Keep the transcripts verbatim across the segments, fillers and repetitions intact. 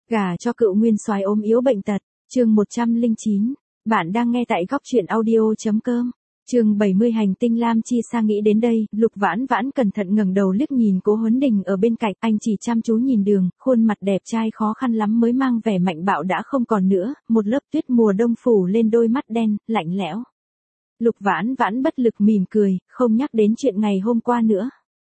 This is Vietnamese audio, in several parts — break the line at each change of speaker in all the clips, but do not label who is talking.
Gả cho cựu nguyên soái ốm yếu bệnh tật, chương một trăm lẻ chín. Bạn đang nghe tại góc truyện audio.com. Chương bảy mươi hành tinh Lam Chi Sa. Nghĩ đến đây, Lục Vãn Vãn cẩn thận ngẩng đầu liếc nhìn Cố Huấn Đình ở bên cạnh, anh chỉ chăm chú nhìn đường, khuôn mặt đẹp trai khó khăn lắm mới mang vẻ mạnh bạo đã không còn nữa, một lớp tuyết mùa đông phủ lên đôi mắt đen, lạnh lẽo. Lục Vãn Vãn bất lực mỉm cười, không nhắc đến chuyện ngày hôm qua nữa.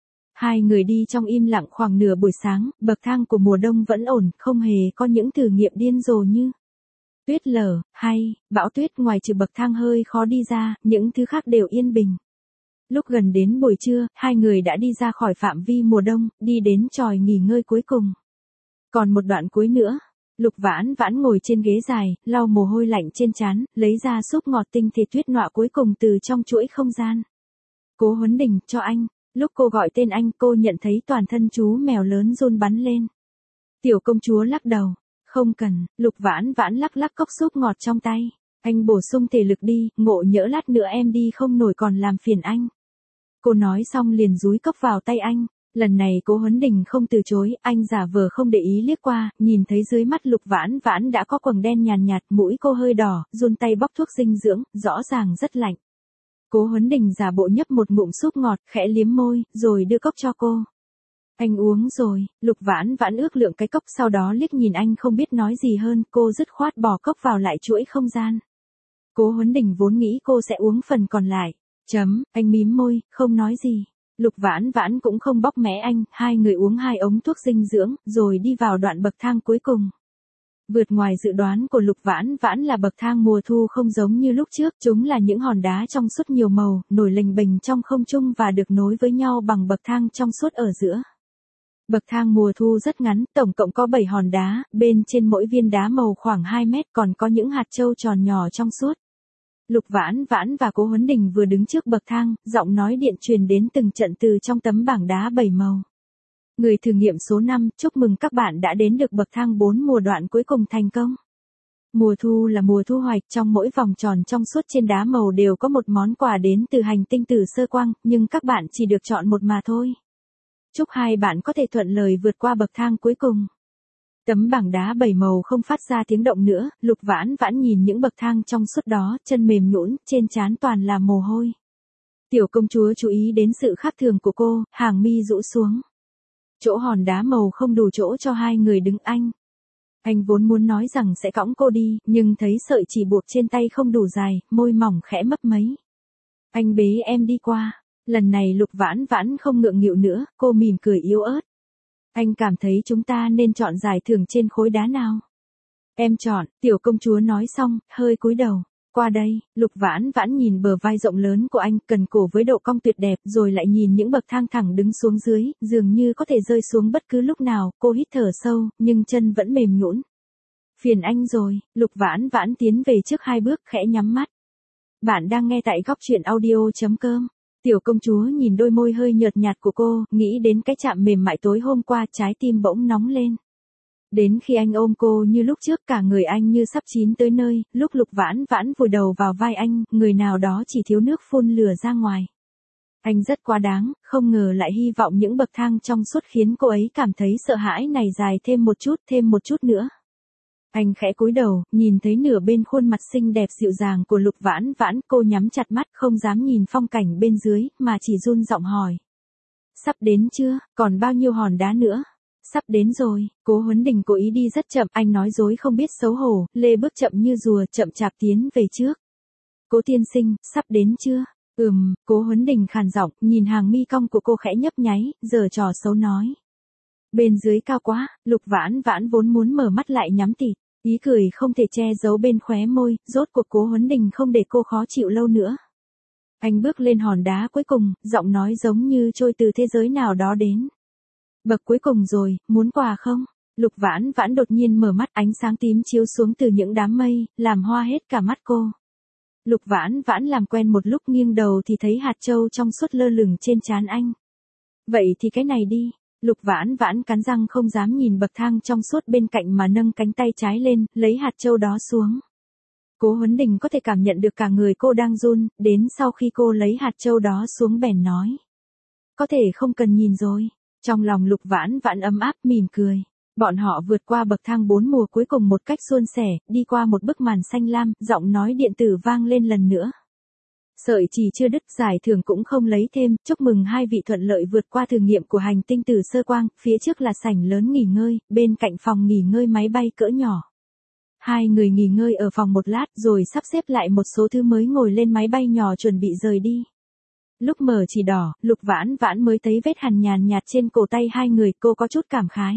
Hai người đi trong im lặng khoảng nửa buổi sáng, bậc thang của mùa đông vẫn ổn, không hề có những thử nghiệm điên rồ như tuyết lở, hay bão tuyết. Ngoài trừ bậc thang hơi khó đi ra, những thứ khác đều yên bình. Lúc gần đến buổi trưa, hai người đã đi ra khỏi phạm vi mùa đông, đi đến chòi nghỉ ngơi cuối cùng. Còn một đoạn cuối nữa, Lục Vãn Vãn ngồi trên ghế dài, lau mồ hôi lạnh trên trán, lấy ra súp ngọt tinh thể tuyết nọa cuối cùng từ trong chuỗi không gian. Cố Huấn Đình, cho anh. Lúc cô gọi tên anh, cô nhận thấy toàn thân chú mèo lớn run bắn lên. Tiểu công chúa lắc đầu. Không cần. Lục Vãn Vãn lắc lắc cốc súp ngọt trong tay. Anh bổ sung thể lực đi, ngộ nhỡ lát nữa em đi không nổi còn làm phiền anh. Cô nói xong liền dúi cốc vào tay anh. Lần này Cố Huấn Đình không từ chối, anh giả vờ không để ý liếc qua, nhìn thấy dưới mắt Lục Vãn Vãn đã có quầng đen nhàn nhạt, mũi cô hơi đỏ, run tay bóc thuốc dinh dưỡng, rõ ràng rất lạnh. Cố Huấn Đình giả bộ nhấp một ngụm súp ngọt, khẽ liếm môi, rồi đưa cốc cho cô. Anh uống rồi. Lục Vãn Vãn ước lượng cái cốc, sau đó liếc nhìn anh không biết nói gì hơn, cô dứt khoát bỏ cốc vào lại chuỗi không gian. Cố Huấn Đình vốn nghĩ cô sẽ uống phần còn lại. Chấm, anh mím môi, không nói gì. Lục Vãn Vãn cũng không bóc mẽ anh, hai người uống hai ống thuốc dinh dưỡng, rồi đi vào đoạn bậc thang cuối cùng. Vượt ngoài dự đoán của Lục Vãn Vãn là bậc thang mùa thu không giống như lúc trước, chúng là những hòn đá trong suốt nhiều màu, nổi lềnh bềnh trong không trung và được nối với nhau bằng bậc thang trong suốt ở giữa. Bậc thang mùa thu rất ngắn, tổng cộng có bảy hòn đá, bên trên mỗi viên đá màu khoảng hai mét, còn có những hạt châu tròn nhỏ trong suốt. Lục Vãn Vãn và Cố Huấn Đình vừa đứng trước bậc thang, giọng nói điện truyền đến từng trận từ trong tấm bảng đá bảy màu. Người thử nghiệm số năm, chúc mừng các bạn đã đến được bậc thang bốn mùa đoạn cuối cùng thành công. Mùa thu là mùa thu hoạch, trong mỗi vòng tròn trong suốt trên đá màu đều có một món quà đến từ hành tinh Tử Sơ Quang, nhưng các bạn chỉ được chọn một mà thôi. Chúc hai bạn có thể thuận lời vượt qua bậc thang cuối cùng. Tấm bảng đá bảy màu không phát ra tiếng động nữa, Lục Vãn Vãn nhìn những bậc thang trong suốt đó, chân mềm nhũn, trên trán toàn là mồ hôi. Tiểu công chúa chú ý đến sự khác thường của cô, hàng mi rũ xuống. Chỗ hòn đá màu không đủ chỗ cho hai người đứng. Anh. Anh vốn muốn nói rằng sẽ cõng cô đi, nhưng thấy sợi chỉ buộc trên tay không đủ dài, môi mỏng khẽ mấp máy. Anh bế em đi qua. Lần này Lục Vãn Vãn không ngượng nghịu nữa, cô mỉm cười yếu ớt. Anh cảm thấy chúng ta nên chọn giải thưởng trên khối đá nào? Em chọn. Tiểu công chúa nói xong, hơi cúi đầu. Qua đây. Lục Vãn Vãn nhìn bờ vai rộng lớn của anh, cần cổ với độ cong tuyệt đẹp, rồi lại nhìn những bậc thang thẳng đứng xuống dưới, dường như có thể rơi xuống bất cứ lúc nào. Cô hít thở sâu, nhưng chân vẫn mềm nhũn. Phiền anh rồi. Lục Vãn Vãn tiến về trước hai bước, khẽ nhắm mắt. Bạn đang nghe tại góc truyện audio.com. Tiểu công chúa nhìn đôi môi hơi nhợt nhạt của cô, nghĩ đến cái chạm mềm mại tối hôm qua, trái tim bỗng nóng lên. Đến khi anh ôm cô như lúc trước, cả người anh như sắp chín tới nơi, lúc Lục Vãn Vãn vùi đầu vào vai anh, người nào đó chỉ thiếu nước phun lửa ra ngoài. Anh rất quá đáng, không ngờ lại hy vọng những bậc thang trong suốt khiến cô ấy cảm thấy sợ hãi này dài thêm một chút, thêm một chút nữa. Anh khẽ cúi đầu, nhìn thấy nửa bên khuôn mặt xinh đẹp dịu dàng của Lục Vãn Vãn, cô nhắm chặt mắt, không dám nhìn phong cảnh bên dưới, mà chỉ run giọng hỏi. Sắp đến chưa, còn bao nhiêu hòn đá nữa? Sắp đến rồi. Cố Huấn Đình cố ý đi rất chậm, anh nói dối không biết xấu hổ, lê bước chậm như rùa, chậm chạp tiến về trước. Cố tiên sinh, sắp đến chưa? Ừm, Cố Huấn Đình khàn giọng, nhìn hàng mi cong của cô khẽ nhấp nháy, giở trò xấu nói. Bên dưới cao quá. Lục Vãn Vãn vốn muốn mở mắt lại nhắm tịt, ý cười không thể che giấu bên khóe môi, rốt cuộc Cố Huấn Đình không để cô khó chịu lâu nữa. Anh bước lên hòn đá cuối cùng, giọng nói giống như trôi từ thế giới nào đó đến. Bậc cuối cùng rồi, muốn quà không? Lục Vãn Vãn đột nhiên mở mắt, ánh sáng tím chiếu xuống từ những đám mây, làm hoa hết cả mắt cô. Lục Vãn Vãn làm quen một lúc, nghiêng đầu thì thấy hạt châu trong suốt lơ lửng trên trán anh. Vậy thì cái này đi. Lục Vãn Vãn cắn răng không dám nhìn bậc thang trong suốt bên cạnh mà nâng cánh tay trái lên, lấy hạt châu đó xuống. Cố Huấn Đình có thể cảm nhận được cả người cô đang run, đến sau khi cô lấy hạt châu đó xuống bèn nói. Có thể không cần nhìn rồi. Trong lòng Lục Vãn Vãn ấm áp mỉm cười. Bọn họ vượt qua bậc thang bốn mùa cuối cùng một cách suôn sẻ, đi qua một bức màn xanh lam, giọng nói điện tử vang lên lần nữa. Sợi chỉ chưa đứt, giải thưởng cũng không lấy thêm, chúc mừng hai vị thuận lợi vượt qua thử nghiệm của hành tinh từ sơ quang, phía trước là sảnh lớn nghỉ ngơi, bên cạnh phòng nghỉ ngơi máy bay cỡ nhỏ. Hai người nghỉ ngơi ở phòng một lát rồi sắp xếp lại một số thứ mới ngồi lên máy bay nhỏ chuẩn bị rời đi. Lúc mở chỉ đỏ, Lục Vãn Vãn mới thấy vết hằn nhàn nhạt trên cổ tay hai người, cô có chút cảm khái.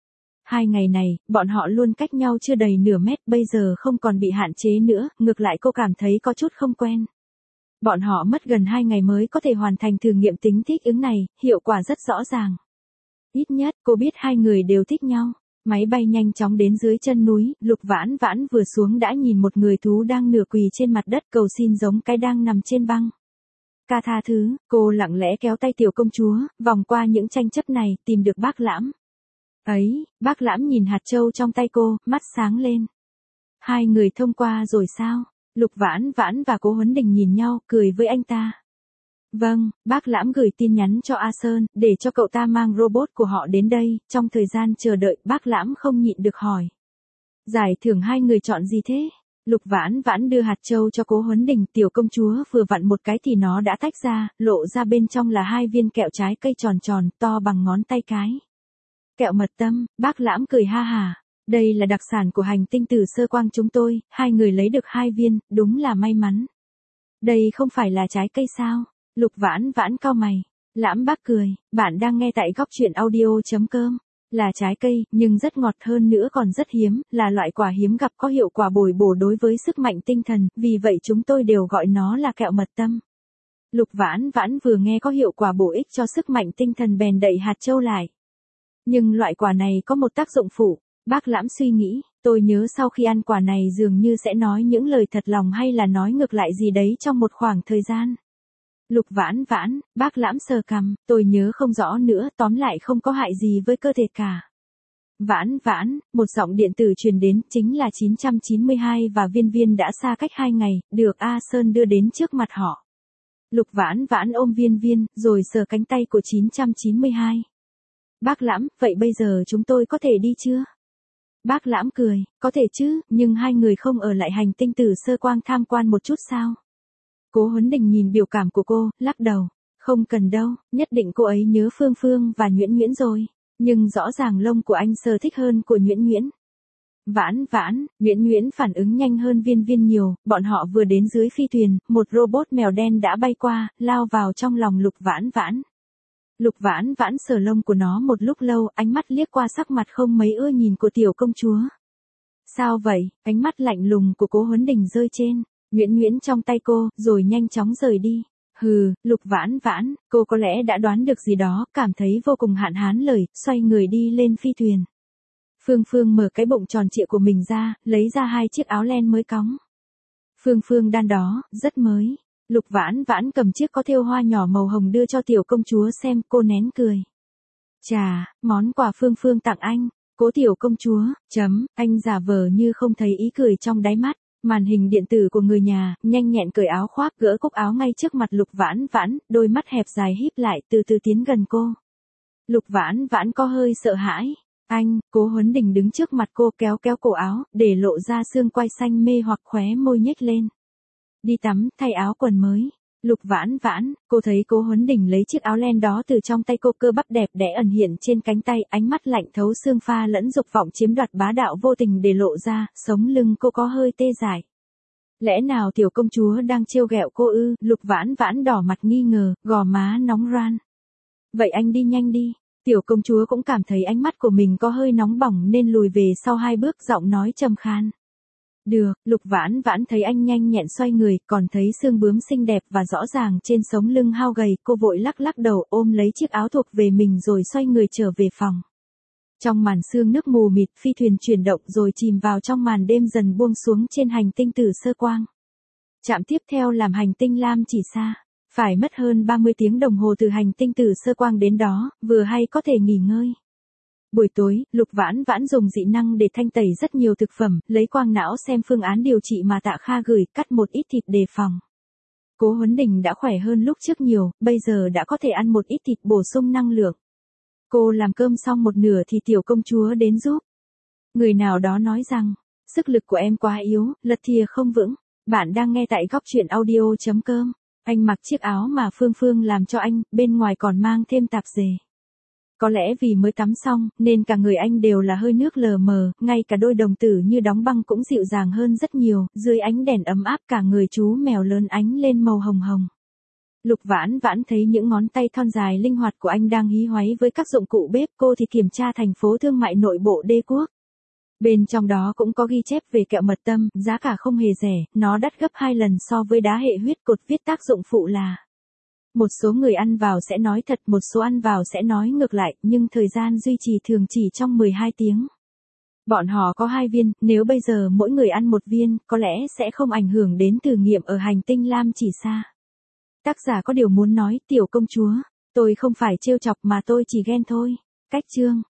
Hai ngày này, bọn họ luôn cách nhau chưa đầy nửa mét, bây giờ không còn bị hạn chế nữa, ngược lại cô cảm thấy có chút không quen. Bọn họ mất gần hai ngày mới có thể hoàn thành thử nghiệm tính thích ứng này, hiệu quả rất rõ ràng. Ít nhất, cô biết hai người đều thích nhau. Máy bay nhanh chóng đến dưới chân núi, Lục Vãn Vãn vừa xuống đã nhìn một người thú đang nửa quỳ trên mặt đất cầu xin giống cái đang nằm trên băng. Ca tha thứ, cô lặng lẽ kéo tay tiểu công chúa, vòng qua những tranh chấp này, tìm được bác Lãm. Ấy, bác Lãm nhìn hạt châu trong tay cô, mắt sáng lên. Hai người thông qua rồi sao? Lục Vãn Vãn và Cố Huấn Đình nhìn nhau, cười với anh ta. Vâng, bác Lãm gửi tin nhắn cho A Sơn, để cho cậu ta mang robot của họ đến đây, trong thời gian chờ đợi, bác Lãm không nhịn được hỏi. Giải thưởng hai người chọn gì thế? Lục Vãn Vãn đưa hạt châu cho Cố Huấn Đình, tiểu công chúa vừa vặn một cái thì nó đã tách ra, lộ ra bên trong là hai viên kẹo trái cây tròn tròn, to bằng ngón tay cái. Kẹo mật tâm, bác Lãm cười ha hà. Đây là đặc sản của hành tinh từ sơ quang chúng tôi, hai người lấy được hai viên, đúng là may mắn. Đây không phải là trái cây sao? Lục Vãn Vãn cau mày. Lãm bác cười, bạn đang nghe tại góc truyện audio.com. Là trái cây, nhưng rất ngọt hơn nữa còn rất hiếm, là loại quả hiếm gặp có hiệu quả bồi bổ đối với sức mạnh tinh thần, vì vậy chúng tôi đều gọi nó là kẹo mật tâm. Lục Vãn Vãn vừa nghe có hiệu quả bổ ích cho sức mạnh tinh thần bèn đậy hạt châu lại. Nhưng loại quả này có một tác dụng phụ. Bác Lãm suy nghĩ, tôi nhớ sau khi ăn quả này dường như sẽ nói những lời thật lòng hay là nói ngược lại gì đấy trong một khoảng thời gian. Lục Vãn Vãn, bác Lãm sờ cằm, tôi nhớ không rõ nữa, tóm lại không có hại gì với cơ thể cả. Vãn Vãn, một giọng điện tử truyền đến, chính là chín trăm chín mươi hai và Viên Viên đã xa cách hai ngày, được A Sơn đưa đến trước mặt họ. Lục Vãn Vãn ôm Viên Viên, rồi sờ cánh tay của chín trăm chín mươi hai. Bác Lãm, vậy bây giờ chúng tôi có thể đi chưa? Bác Lãm cười, có thể chứ, nhưng hai người không ở lại hành tinh từ sơ quang tham quan một chút sao? Cố Huấn Đình nhìn biểu cảm của cô, lắc đầu. Không cần đâu, nhất định cô ấy nhớ Phương Phương và Nhuyễn Nhuyễn rồi. Nhưng rõ ràng lông của anh sờ thích hơn của Nhuyễn Nhuyễn. Vãn Vãn, Nhuyễn Nhuyễn phản ứng nhanh hơn Viên Viên nhiều, bọn họ vừa đến dưới phi thuyền, một robot mèo đen đã bay qua, lao vào trong lòng Lục Vãn Vãn. Lục Vãn Vãn sờ lông của nó một lúc lâu, ánh mắt liếc qua sắc mặt không mấy ưa nhìn của tiểu công chúa. Sao vậy? Ánh mắt lạnh lùng của Cố Huấn Đình rơi trên Nhuyễn Nhuyễn trong tay cô, rồi nhanh chóng rời đi. Hừ, Lục Vãn Vãn, cô có lẽ đã đoán được gì đó, cảm thấy vô cùng hạn hán lời, xoay người đi lên phi thuyền. Phương Phương mở cái bụng tròn trịa của mình ra, lấy ra hai chiếc áo len mới cóng. Phương Phương đan đó, rất mới. Lục Vãn Vãn cầm chiếc có thêu hoa nhỏ màu hồng đưa cho tiểu công chúa xem, cô nén cười. Chà, món quà Phương Phương tặng anh. Cố tiểu công chúa, chấm, anh giả vờ như không thấy ý cười trong đáy mắt. Màn hình điện tử của người nhà, nhanh nhẹn cởi áo khoác gỡ cúc áo ngay trước mặt Lục Vãn Vãn, đôi mắt hẹp dài híp lại từ từ tiến gần cô. Lục Vãn Vãn có hơi sợ hãi. Anh, Cố Huấn Đình đứng trước mặt cô kéo kéo cổ áo, để lộ ra xương quai xanh mê hoặc khóe môi nhếch lên. Đi tắm, thay áo quần mới. Lục Vãn Vãn, cô thấy Cố Huấn Đình lấy chiếc áo len đó từ trong tay cô, cơ bắp đẹp đẽ ẩn hiện trên cánh tay, ánh mắt lạnh thấu xương pha lẫn dục vọng chiếm đoạt bá đạo vô tình để lộ ra, sống lưng cô có hơi tê dại. Lẽ nào tiểu công chúa đang trêu ghẹo cô ư? Lục Vãn Vãn đỏ mặt nghi ngờ, gò má nóng ran. Vậy anh đi nhanh đi. Tiểu công chúa cũng cảm thấy ánh mắt của mình có hơi nóng bỏng nên lùi về sau hai bước, giọng nói trầm khan. Được, Lục Vãn Vãn thấy anh nhanh nhẹn xoay người, còn thấy xương bướm xinh đẹp và rõ ràng trên sống lưng hao gầy, cô vội lắc lắc đầu ôm lấy chiếc áo thuộc về mình rồi xoay người trở về phòng. Trong màn sương nước mù mịt, phi thuyền chuyển động rồi chìm vào trong màn đêm dần buông xuống trên hành tinh từ sơ quang. Trạm tiếp theo làm hành tinh Lam Chỉ Sa. Phải mất hơn ba mươi tiếng đồng hồ từ hành tinh từ sơ quang đến đó, vừa hay có thể nghỉ ngơi. Buổi tối, Lục Vãn Vãn dùng dị năng để thanh tẩy rất nhiều thực phẩm, lấy quang não xem phương án điều trị mà Tạ Kha gửi, cắt một ít thịt đề phòng. Cố Huấn Đình đã khỏe hơn lúc trước nhiều, bây giờ đã có thể ăn một ít thịt bổ sung năng lượng. Cô làm cơm xong một nửa thì tiểu công chúa đến giúp. Người nào đó nói rằng, sức lực của em quá yếu, lật thìa không vững. Bạn đang nghe tại góc chuyện audio chấm com. Anh mặc chiếc áo mà Phương Phương làm cho anh, bên ngoài còn mang thêm tạp dề. Có lẽ vì mới tắm xong, nên cả người anh đều là hơi nước lờ mờ, ngay cả đôi đồng tử như đóng băng cũng dịu dàng hơn rất nhiều, dưới ánh đèn ấm áp cả người chú mèo lớn ánh lên màu hồng hồng. Lục Vãn Vãn thấy những ngón tay thon dài linh hoạt của anh đang hí hoáy với các dụng cụ bếp, cô thì kiểm tra thành phố thương mại nội bộ đê quốc. Bên trong đó cũng có ghi chép về kẹo mật tâm, giá cả không hề rẻ, nó đắt gấp hai lần so với đá hệ huyết, cột viết tác dụng phụ là: một số người ăn vào sẽ nói thật, một số ăn vào sẽ nói ngược lại, nhưng thời gian duy trì thường chỉ trong mười hai tiếng. Bọn họ có hai viên, nếu bây giờ mỗi người ăn một viên, có lẽ sẽ không ảnh hưởng đến thử nghiệm ở hành tinh Lam Chỉ Sa. Tác giả có điều muốn nói, tiểu công chúa, tôi không phải trêu chọc mà tôi chỉ ghen thôi. Cách chương